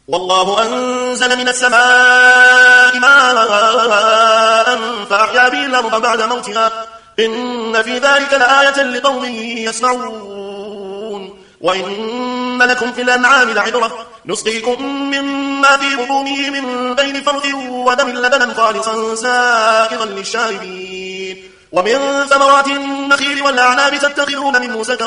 والله أنزل من السماء ماء فأحيا به الأرض بعد موتها إن في ذلك لآية لقوم يسمعون وإن لكم في الأنعام لعبرة نسقيكم مما في بطونه من بين فرث ودم لبنا خالصا سائغا للشاربين ومن ثمرات النخيل والأعناب تتخذون منه سكرا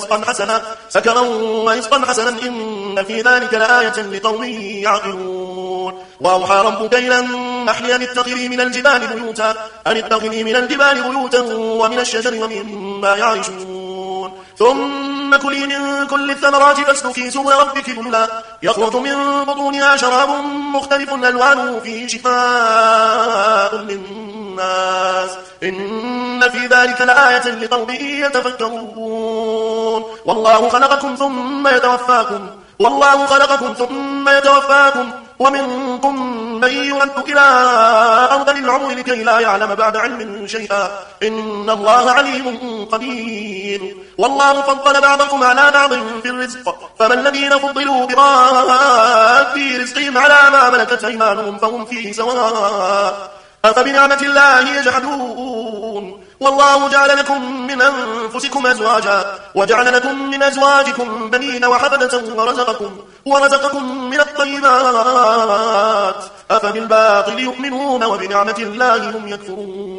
ورزقا حسنا إن في ذلك لآية لقوم يعقلون وأوحى ربك إلى النحل أن اتخذي من الجبال بيوتا ومن الشجر ومما يعرشون ثم كلي من كل الثمرات فاسلكي سبل ربك ذللا يخرج من بطونها شراب مختلف ألوانه فيه شفاء للناس إن في ذلك لآية لقوم يتفكرون والله خلقكم ثم يتوفاكم ومنكم من يرد إلى أرض العمر لكي لا يعلم بعد علم شيئا إن الله عليم قدير والله فضل بعضكم على بعض في الرزق فما الذين فضلوا براد رزقهم على ما ملكت أيمانهم فهم فيه سواء أفبنعمة الله يجحدون والله جعل لكم من أنفسكم أزواجا وجعل لكم من أزواجكم بنين وحفدة ورزقكم من الطيبات أفبالباطل يؤمنون وبنعمة الله هم يكفرون